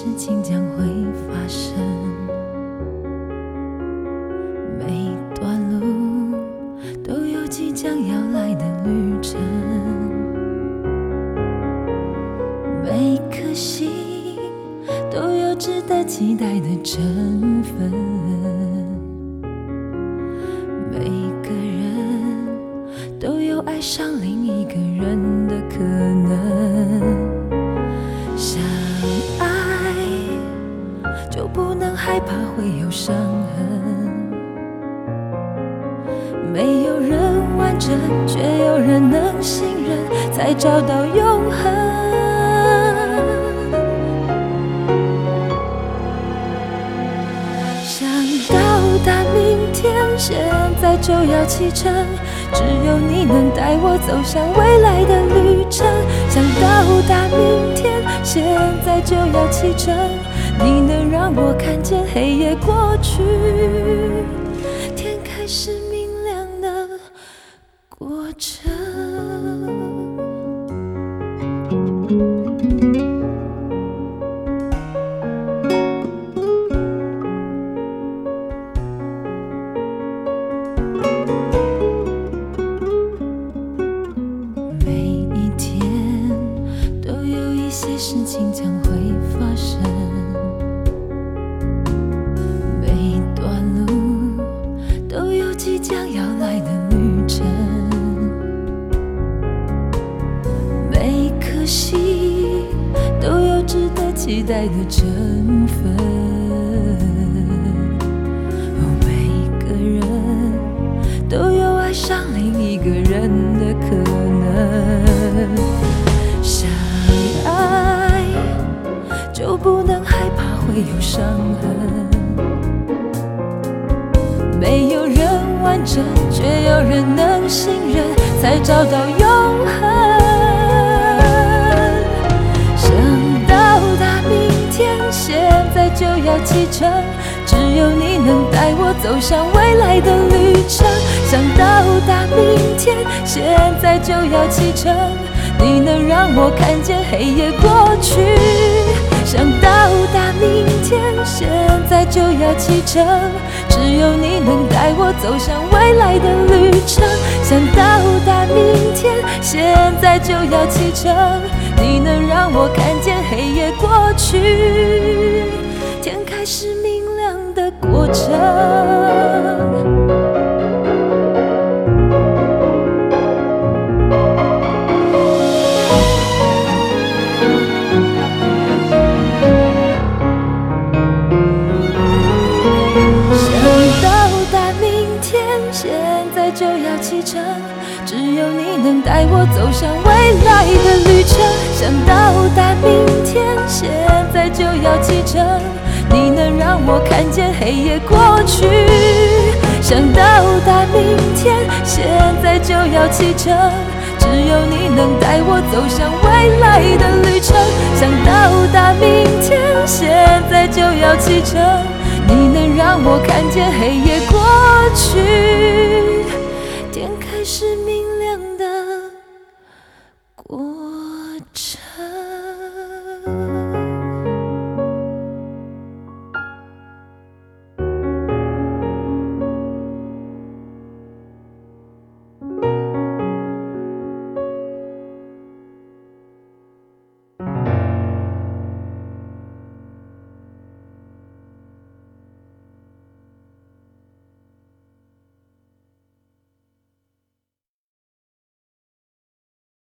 事情将会发生，每一段路都有即将要来的旅程，每一颗心都有值得期待的成分，每一个人都有爱上另一个人的可能。相爱就不能害怕会有伤痕，没有人完整，却有人能信任，才找到永恒。想到达明天，现在就要启程，只有你能带我走向未来的旅程。想到达明天，现在就要启程，你能让我看见黑夜过去，天开始明亮的过程。事情将会发生，每一段路都有即将要来的旅程，每一颗心都有值得期待的成分，每一个人都有爱上另一个人的可能。就不能害怕会有伤痕，没有人完整，却有人能信任，才找到永恒。想到达明天，现在就要启程，只有你能带我走向未来的旅程。想到达明天，现在就要启程，你能让我看见黑夜过去。想到达明天，现在就要启程，只有你能带我走向未来的旅程。想到达明天，现在就要启程，你能让我看见黑夜过去，天开始明亮的过程。现在就要启程，只有你能带我走向未来的旅程。想到达明天，现在就要启程，你能让我看见黑夜过去。想到达明天，现在就要启程，只有你能带我走向未来的旅程。想到达明天，现在就要启程，你能让我看见黑夜过去，天开始明亮。